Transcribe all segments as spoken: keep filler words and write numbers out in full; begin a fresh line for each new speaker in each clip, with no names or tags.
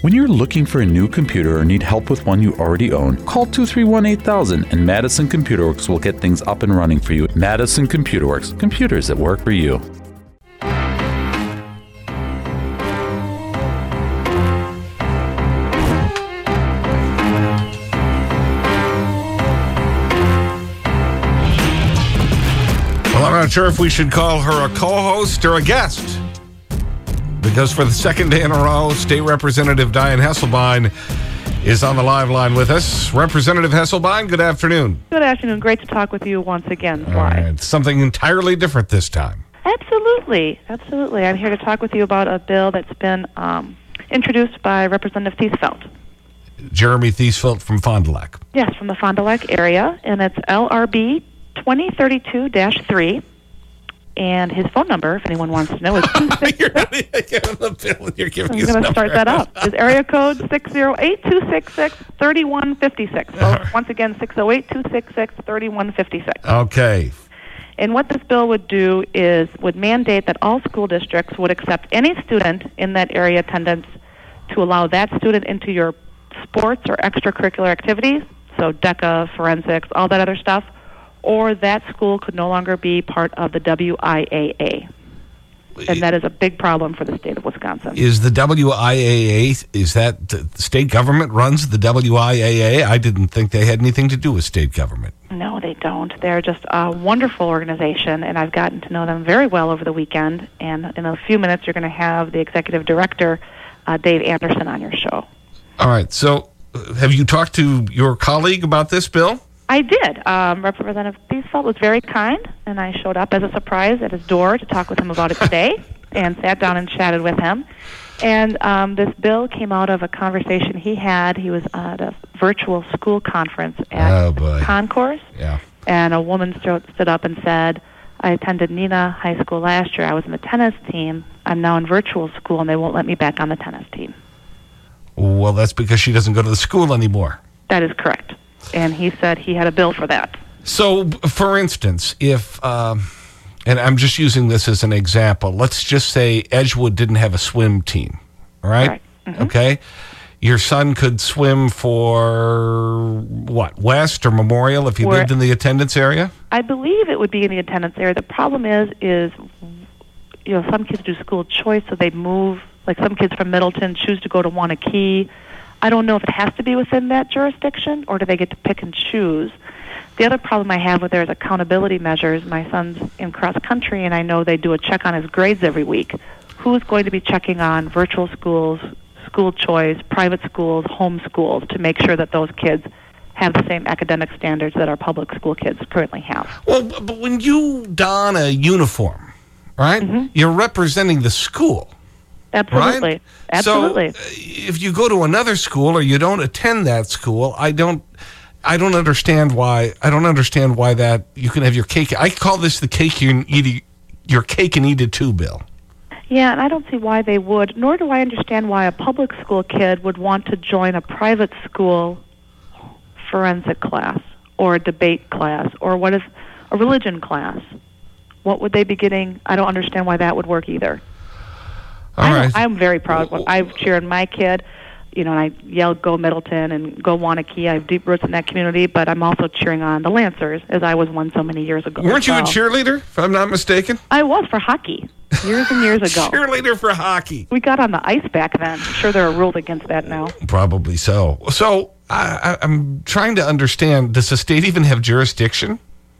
When you're looking for a new computer or need help with one you already own, call two three one, eight thousand and Madison Computer Works will get things up and running for you. Madison Computer Works, computers that work for you.
Well, I'm not sure if we should call her a co-host or a guest. Because for the second day in a row, State Representative Diane Hesselbein is on the live line with us. Representative Hesselbein, good afternoon.
Good afternoon. Great to talk with you once again, Sly.
All right. Something entirely different this time.
Absolutely. Absolutely. I'm here to talk with you about a bill that's been um, introduced by Representative Thiesfeld.
Jeremy Thiesfeld from Fond du Lac.
Yes, from the Fond du Lac area, and it's L R B twenty thirty-two dash three. And his phone number, if anyone wants to know, is two six six.
You're not even giving the bill. You're giving
I'm
his
going to
number.
start that up. His area code six oh eight, two six six, three one five six. So
right.
once again, six oh eight, two six six, three one five six.
Okay.
And what this bill would do is would mandate that all school districts would accept any student in that area attendance to allow that student into your sports or extracurricular activities, so DECA, forensics, all that other stuff, or that school could no longer be part of the W I A A. And that is a big problem for the state of Wisconsin.
Is the W I A A, is that the state government runs the W I A A? I didn't think they had anything to do with state government.
No, they don't. They're just a wonderful organization, and I've gotten to know them very well over the weekend. And in a few minutes, you're going to have the executive director, uh, Dave Anderson, on your show.
All right. So have you talked to your colleague about this bill?
I did. Um, Representative Thiesfeld was very kind, and I showed up as a surprise at his door to talk with him about it today and sat down and chatted with him. And um, this bill came out of a conversation he had. He was at a virtual school conference at
Oh, boy.
Concourse,
Yeah.
and a woman st- stood up and said, I attended Neenah High School last year. I was in the tennis team. I'm now in virtual school, and they won't let me back on the tennis team.
Well, that's because she doesn't go to the school anymore.
That is correct. And he said he had a bill for that.
So, for instance, if, um, and I'm just using this as an example, let's just say Edgewood didn't have a swim team, all right?
Right. Mm-hmm.
Okay? Your son could swim for, what, West or Memorial if he
Where-
lived in the attendance area?
I believe it would be in the attendance area. The problem is, is, you know, some kids do school choice, so they move. Like some kids from Middleton choose to go to Wanakee. I don't know if it has to be within that jurisdiction, or do they get to pick and choose. The other problem I have with there is accountability measures. My son's in cross country, and I know they do a check on his grades every week. Who's going to be checking on virtual schools, school choice, private schools, home schools, to make sure that those kids have the same academic standards that our public school kids currently have?
Well, but when you don a uniform, right,
Mm-hmm.
you're representing the school.
Absolutely.
Right?
Absolutely.
So, uh, if you go to another school or you don't attend that school, I don't, I don't understand why. I don't understand why that you can have your cake. I call this the cake you eat, it- your cake and eat it too, Bill.
Yeah, and I don't see why they would, nor do I understand why a public school kid would want to join a private school forensic class or a debate class or what is a religion class. What would they be getting? I don't understand why that would work either.
All
I'm,
right.
I'm very proud. When I cheered my kid, you know, and I yelled, go Middleton and go Wanakee. I have deep roots in that community, but I'm also cheering on the Lancers, as I was one so many years ago.
Weren't you a
So-
cheerleader, if I'm not mistaken?
I was for hockey, years and years ago.
Cheerleader for hockey.
We got on the ice back then. I'm sure there are rules against that now.
Probably so. So I, I, I'm trying to understand, does the state even have jurisdiction?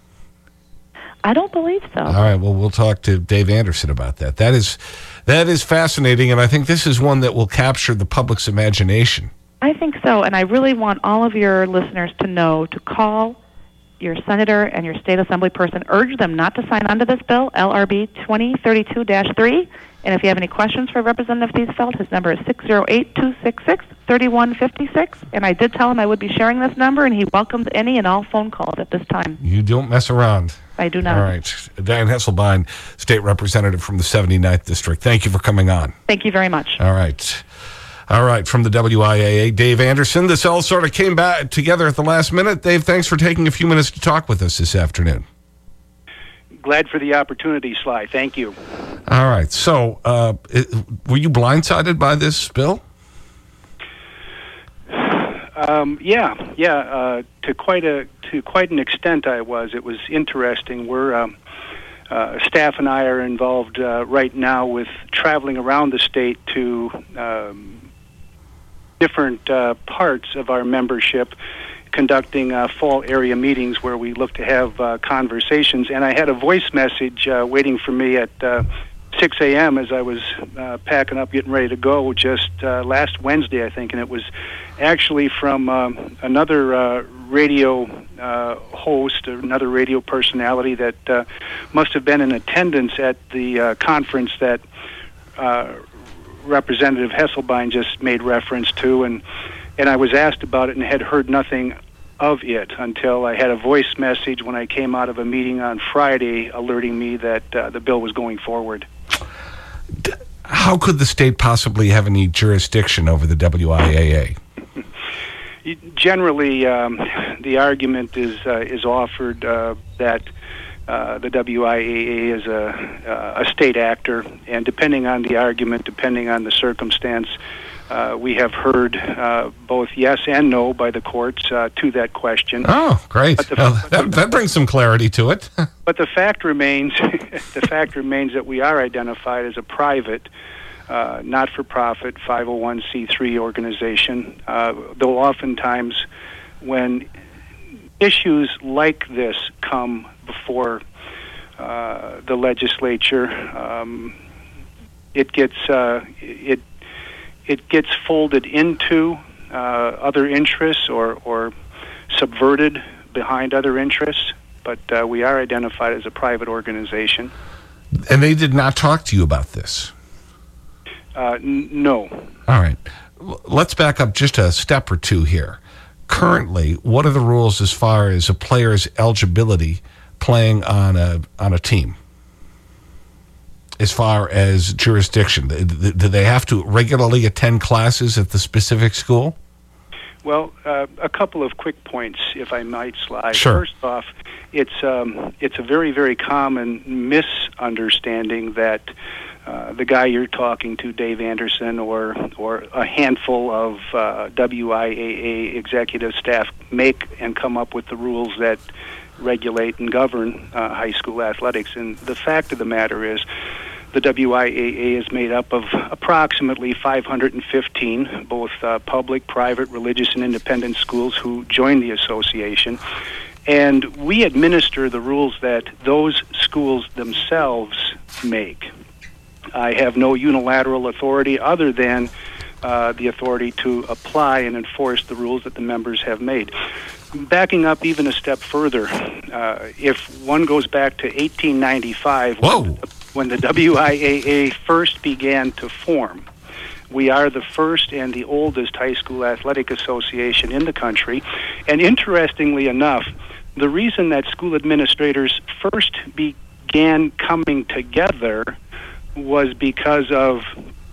I don't believe so.
All right, well, we'll talk to Dave Anderson about that. That is, that is fascinating, and I think this is one that will capture the public's imagination.
I think so, and I really want all of your listeners to know to call your senator and your state assembly person. Urge them not to sign on to this bill, L R B twenty thirty-two dash three. And if you have any questions for Representative Thiesfeld, his number is six oh eight, two six six, three one five six. And I did tell him I would be sharing this number, and he welcomes any and all phone calls at this time.
You don't mess around.
I do not.
All right. Diane Hesselbein, state representative from the seventy-ninth District. Thank you for coming on.
Thank you very much.
All right. All right. From the W I A A, Dave Anderson. This all sort of came back together at the last minute. Dave, thanks for taking a few minutes to talk with us this afternoon.
Glad for the opportunity, Sly. Thank you.
All right. So, uh, it, were you blindsided by this bill?
Um, yeah, yeah. Uh, to quite a to quite an extent, I was. It was interesting. We're um, uh, staff and I are involved uh, right now with traveling around the state to um, different uh, parts of our membership, conducting uh, fall area meetings where we look to have uh, conversations. And I had a voice message uh, waiting for me at uh, six a m as I was uh, packing up, getting ready to go just uh, last Wednesday, I think. And it was actually from um, another uh, radio uh, host, another radio personality that uh, must have been in attendance at the uh, conference that uh, Representative Hesselbein just made reference to. And And I was asked about it and had heard nothing of it until I had a voice message when I came out of a meeting on Friday alerting me that uh, the bill was going forward.
How could the state possibly have any jurisdiction over the W I A A?
Generally, um, the argument is, uh, is offered uh, that uh, the W I A A is a, a state actor, and depending on the argument, depending on the circumstance, Uh, we have heard uh, both yes and no by the courts uh, to that question.
Oh, great.
The,
well, that, that brings some clarity to it.
But the fact remains, the fact remains that we are identified as a private, uh, not-for-profit five oh one c three organization, uh, though oftentimes when issues like this come before uh, the legislature, um, it gets uh, it It gets folded into uh, other interests or, or subverted behind other interests, but uh, we are identified as a private organization.
And they did not talk to you about this?
Uh, n no.
All right. L let's back up just a step or two here. Currently, what are the rules as far as a player's eligibility playing on a, on a team? As far as jurisdiction, do they have to regularly attend classes at the specific school?
Well, uh, a couple of quick points, if I might, Sly.
Sure.
First off, it's, um, it's a very, very common misunderstanding that uh, the guy you're talking to, Dave Anderson, or, or a handful of uh, W I A A executive staff make and come up with the rules that regulate and govern uh, high school athletics. And the fact of the matter is, the W I A A is made up of approximately five hundred fifteen, both uh, public, private, religious, and independent schools who join the association. And we administer the rules that those schools themselves make. I have no unilateral authority other than uh, the authority to apply and enforce the rules that the members have made. Backing up even a step further, uh, if one goes back to eighteen ninety-five,
Whoa.
when the W I A A first began to form, we are the first and the oldest high school athletic association in the country. And interestingly enough, the reason that school administrators first began coming together was because of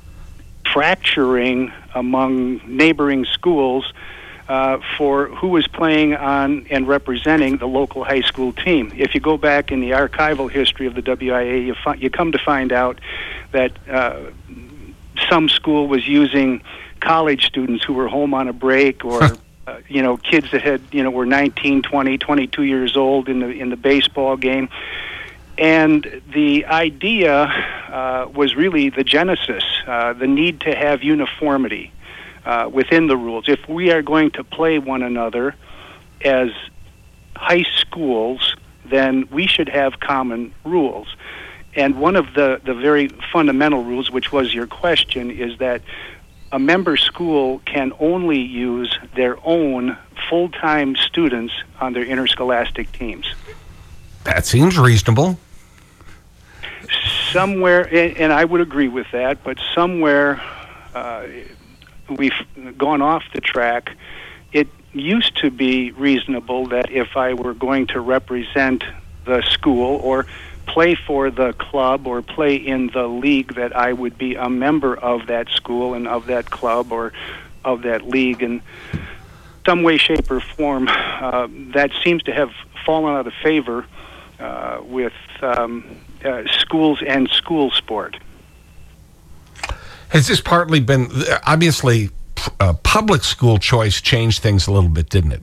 fracturing among neighboring schools Uh, for who was playing on and representing the local high school team. If you go back in the archival history of the W I A A, you, fi- you come to find out that uh, some school was using college students who were home on a break, or uh, you know, kids that had, you know, were nineteen, twenty, twenty-two years old in the in the baseball game. And the idea uh, was really the genesis, uh, the need to have uniformity Uh, within the rules. If we are going to play one another as high schools, then we should have common rules. And one of the, the very fundamental rules, which was your question, is that a member school can only use their own full-time students on their interscholastic teams.
That seems reasonable.
Somewhere, and, and I would agree with that, but somewhere uh, we've gone off the track. It used to be reasonable that if I were going to represent the school or play for the club or play in the league, that I would be a member of that school and of that club or of that league in some way, shape, or form. Uh, that seems to have fallen out of favor uh, with um, uh, schools and school sport.
Has this partly been, obviously, uh, public school choice changed things a little bit, didn't it?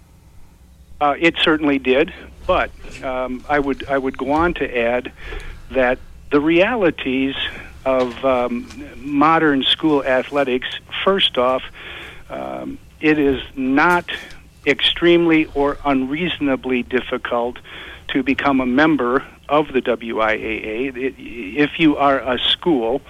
Uh, it certainly did, but um, I would I would go on to add that the realities of um, modern school athletics, first off, um, it is not extremely or unreasonably difficult to become a member of the W I A A. It, if you are a school,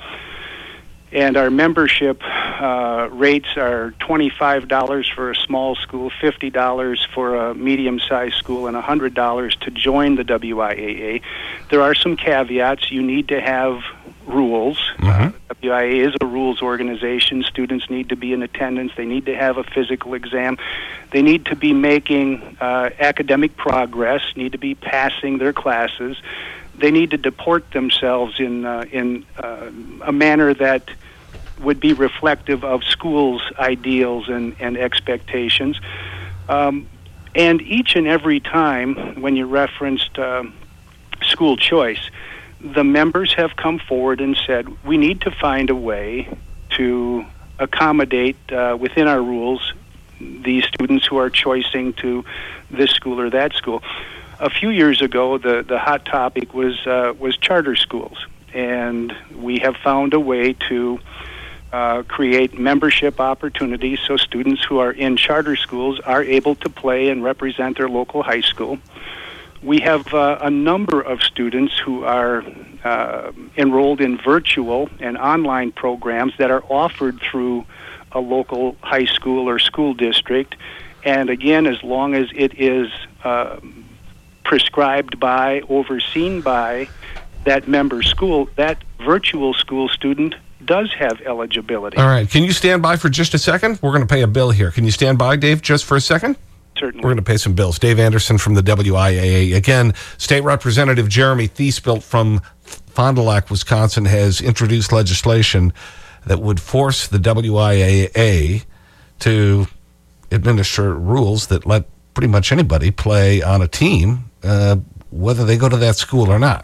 and our membership uh, rates are twenty-five dollars for a small school, fifty dollars for a medium-sized school, and one hundred dollars to join the W I A A. There are some caveats. You need to have rules.
Mm-hmm.
Uh, W I A A is a rules organization. Students need to be in attendance. They need to have a physical exam. They need to be making uh, academic progress, need to be passing their classes. They need to deport themselves in, uh, in uh, a manner that would be reflective of schools' ideals and, and expectations. Um, and each and every time when you referenced uh, school choice, the members have come forward and said, we need to find a way to accommodate uh, within our rules these students who are choicing to this school or that school. A few years ago, the, the hot topic was uh, was charter schools, and we have found a way to uh, create membership opportunities so students who are in charter schools are able to play and represent their local high school. We have uh, a number of students who are uh, enrolled in virtual and online programs that are offered through a local high school or school district, and again, as long as it is uh, prescribed by, overseen by that member school, that virtual school student does have eligibility.
All right. Can you stand by for just a second? We're going to pay a bill here. Can you stand by, Dave, just for a second?
Certainly.
We're going to pay some bills. Dave Anderson from the W I A A. Again, State Representative Jeremy Thiesbilt from Fond du Lac, Wisconsin, has introduced legislation that would force the W I A A to administer rules that let pretty much anybody play on a team, uh, whether they go to that school or not.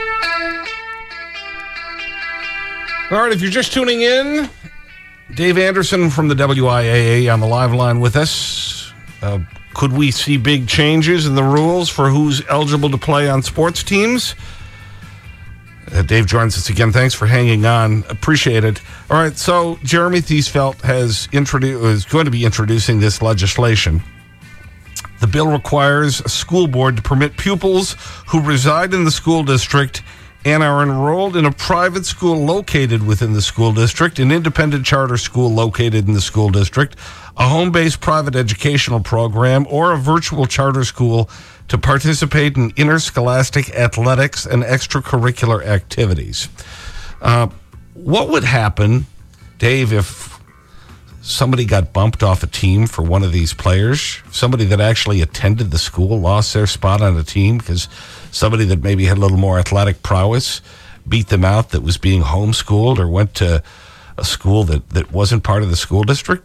All right, if you're just tuning in, Dave Anderson from the W I A A on the live line with us. Uh, could we see big changes in the rules for who's eligible to play on sports teams? Uh, Dave joins us again. Thanks for hanging on. Appreciate it. All right, so Jeremy Thiesbilt has introduced, is going to be introducing this legislation. The bill requires a school board to permit pupils who reside in the school district and are enrolled in a private school located within the school district, an independent charter school located in the school district, a home-based private educational program, or a virtual charter school to participate in interscholastic athletics and extracurricular activities. Uh, what would happen, Dave, if somebody got bumped off a team for one of these players, somebody that actually attended the school lost their spot on a team because somebody that maybe had a little more athletic prowess beat them out that was being homeschooled or went to a school that, that wasn't part of the school district?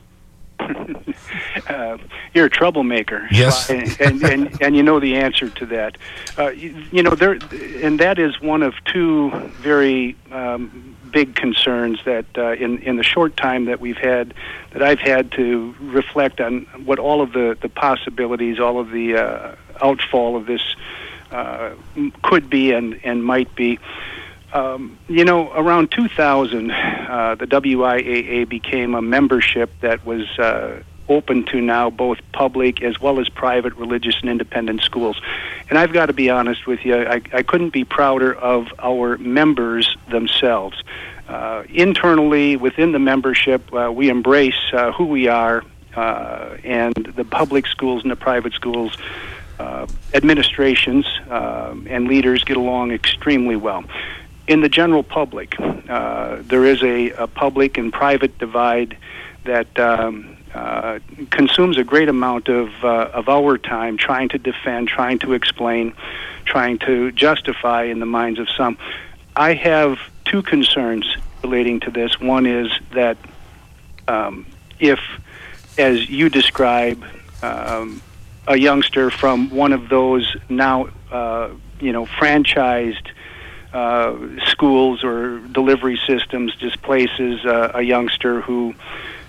uh, you're a troublemaker.
Yes.
and, and, and, and you know the answer to that. Uh, you, you know, there, and that is one of two very um, big concerns that uh, in, in the short time that we've had, that I've had to reflect on what all of the, the possibilities, all of the uh, outfall of this uh, could be and, and might be. Um, you know, around two thousand, uh, the W I A A became a membership that was uh, open to now both public as well as private religious and independent schools. And I've got to be honest with you, I, I couldn't be prouder of our members themselves. Uh, internally, within the membership, uh, we embrace uh, who we are, uh, and the public schools and the private schools uh, administrations uh, and leaders get along extremely well. In the general public, uh, there is a, a public and private divide that um, uh, consumes a great amount of, uh, of our time trying to defend, trying to explain, trying to justify in the minds of some. I have two concerns relating to this. One is that um, if, as you describe, um, a youngster from one of those now, uh, you know, franchised Uh, schools or delivery systems displaces uh, a youngster who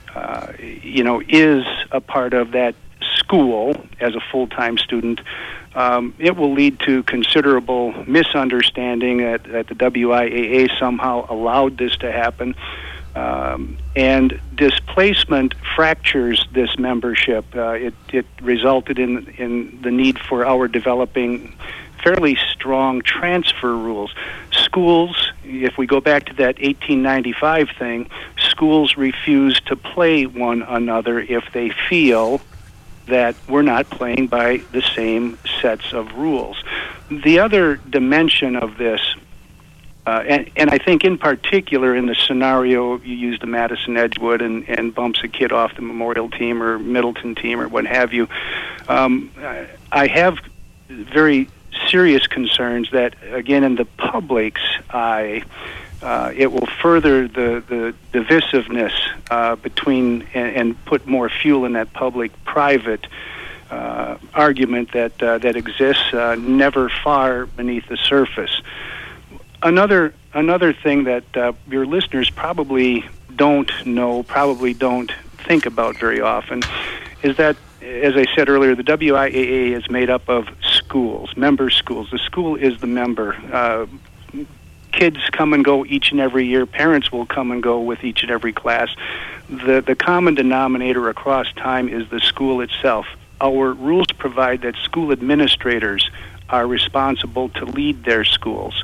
uh, you know, is a part of that school as a full-time student, um, it will lead to considerable misunderstanding that, that the W I A A somehow allowed this to happen. Um, and displacement fractures this membership. Uh, it, it resulted in, in the need for our developing fairly strong transfer rules. Schools, if we go back to that eighteen ninety-five thing, schools refuse to play one another if they feel that we're not playing by the same sets of rules. The other dimension of this, uh, and, and I think in particular in the scenario you use the Madison Edgewood and, and bumps a kid off the Memorial team or Middleton team or what have you, um, I have very serious concerns that, again, in the public's eye, uh, it will further the, the divisiveness uh, between and, and put more fuel in that public-private uh, argument that uh, that exists uh, never far beneath the surface. Another another thing that uh, your listeners probably don't know, probably don't think about very often, is that, as I said earlier, the W I A A is made up of schools, member schools. The school is the member. Uh, kids come and go each and every year. Parents will come and go with each and every class. The, the common denominator across time is the school itself. Our rules provide that school administrators are responsible to lead their schools.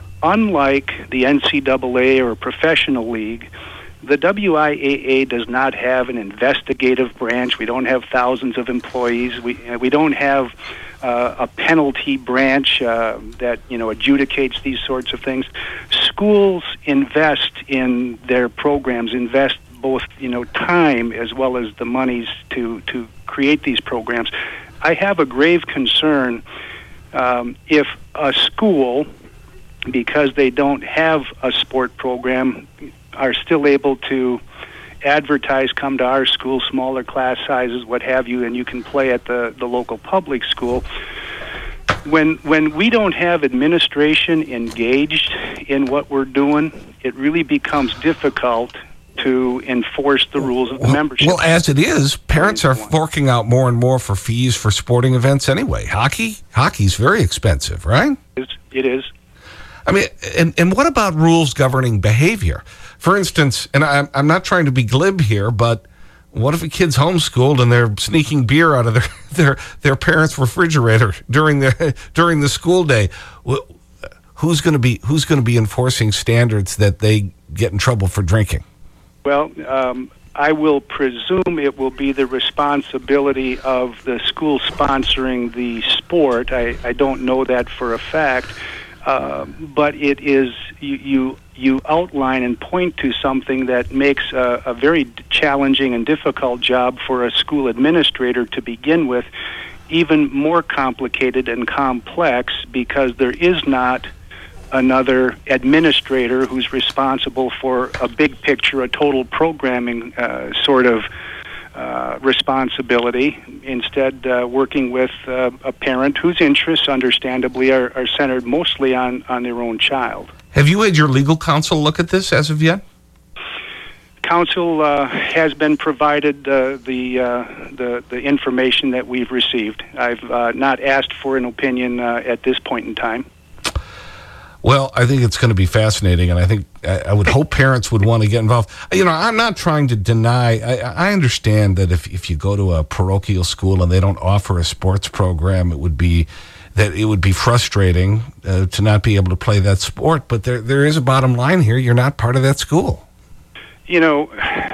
Unlike the N C double A or professional league, the W I A A does not have an investigative branch. We don't have thousands of employees. We we don't have uh, a penalty branch uh, that you know adjudicates these sorts of things. Schools invest in their programs, invest both you know time as well as the monies to to create these programs. I have a grave concern um, if a school, because they don't have a sport program, are still able to advertise, come to our school, smaller class sizes, what have you, and you can play at the, the local public school. When when we don't have administration engaged in what we're doing, it really becomes difficult to enforce the rules of the
well,
membership.
Well, as it is, parents are forking out more and more for fees for sporting events anyway. Hockey? Hockey's very expensive, right?
It is. It is.
I mean, and, and what about rules governing behavior? For instance, and I'm, I'm not trying to be glib here, but what if a kid's homeschooled and they're sneaking beer out of their, their, their parents' refrigerator during the, during the school day? Who's going to be, who's going to be enforcing standards that they get in trouble for drinking?
Well, um, I will presume it will be the responsibility of the school sponsoring the sport. I, I don't know that for a fact. Uh, but it is, you, you you outline and point to something that makes a, a very challenging and difficult job for a school administrator to begin with, even more complicated and complex because there is not another administrator who's responsible for a big picture, a total programming uh, sort of Uh, responsibility, instead uh, working with uh, a parent whose interests, understandably, are, are centered mostly on, on their own child.
Have you had your legal counsel look at this as of yet?
Counsel uh, has been provided uh, the, uh, the the information that we've received. I've uh, not asked for an opinion uh, at this point in time.
Well, I think it's going to be fascinating, and I think I, I would hope parents would want to get involved. You know, I'm not trying to deny. I, I understand that if, if you go to a parochial school and they don't offer a sports program, it would be that it would be frustrating uh, to not be able to play that sport. But there there is a bottom line here. You're not part of that school.
You know,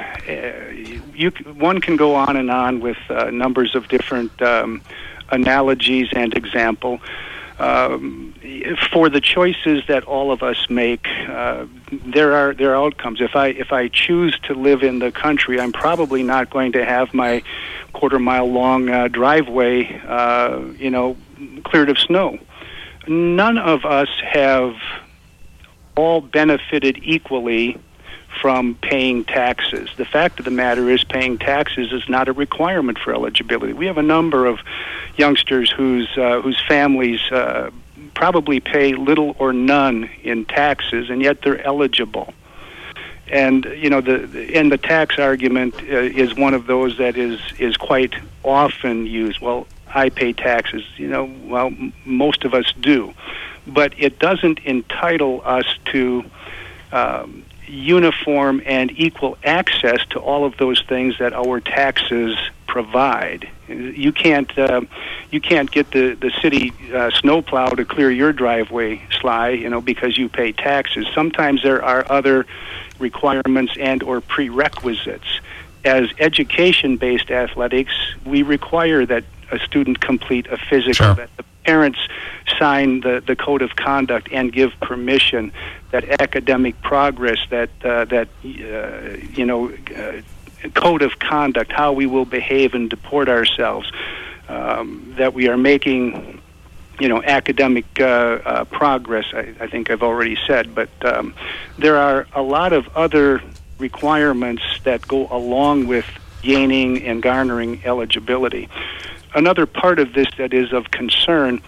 you one can go on and on with uh, numbers of different um, analogies and example. Um, for the choices that all of us make, uh, there are there are outcomes. If I if I choose to live in the country, I'm probably not going to have my quarter mile long uh, driveway, uh, you know, cleared of snow. None of us have all benefited equally from paying taxes. The fact of the matter is paying taxes is not a requirement for eligibility. We have a number of youngsters whose uh, whose families uh, probably pay little or none in taxes, and yet they're eligible. and you know the, the and the tax argument uh, is one of those that is is quite often used. Well, I pay taxes. You know, well, m- most of us do, but it doesn't entitle us to um, uniform and equal access to all of those things that our taxes provide. You can't uh, you can't get the the city uh, snowplow to clear your driveway, Sly, you know, because you pay taxes. Sometimes there are other requirements and or prerequisites. As education-based athletics, we require that a student complete a physical,
sure.
that the parents sign the, the code of conduct and give permission, that academic progress, that uh, that uh, you know. Uh, code of conduct, how we will behave and deport ourselves, um, that we are making, you know, academic uh, uh, progress, I, I think I've already said, but um, there are a lot of other requirements that go along with gaining and garnering eligibility. Another part of this that is of concern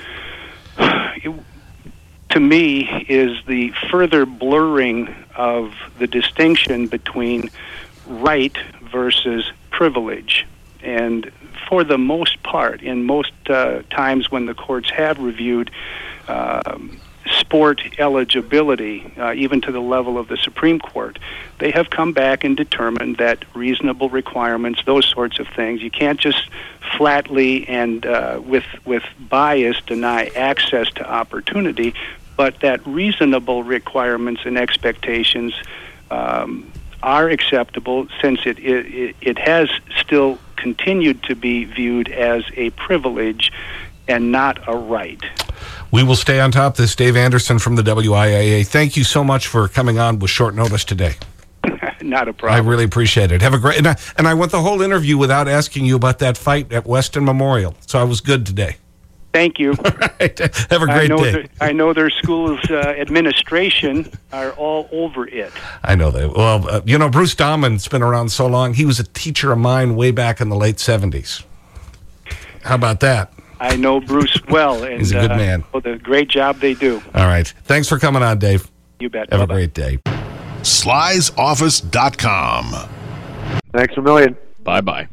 it, to me is the further blurring of the distinction between right versus privilege. And for the most part, in most uh, times when the courts have reviewed um, sport eligibility, uh, even to the level of the Supreme Court, they have come back and determined that reasonable requirements, those sorts of things, you can't just flatly and uh, with with bias deny access to opportunity, but that reasonable requirements and expectations um, are acceptable, since it, it it has still continued to be viewed as a privilege and not a right.
We will stay on top of this. Dave Anderson from the W I A A. Thank you so much for coming on with short notice today.
Not a problem.
I really appreciate it. Have a great, and I, and I went the whole interview without asking you about that fight at Weston Memorial, so I was good today.
Thank you.
All right. Have a great
I know
day.
Their, I know their school's uh, administration are all over it.
I know that. Well, uh, you know, Bruce Dahlman's been around so long. He was a teacher of mine way back in the late seventies. How about that?
I know Bruce well. And,
he's a good
uh,
man.
Well, the great job they do.
All right. Thanks for coming on, Dave.
You bet.
Have
Bye-bye.
a great day.
Slys Office dot com.
Thanks a million.
Bye-bye.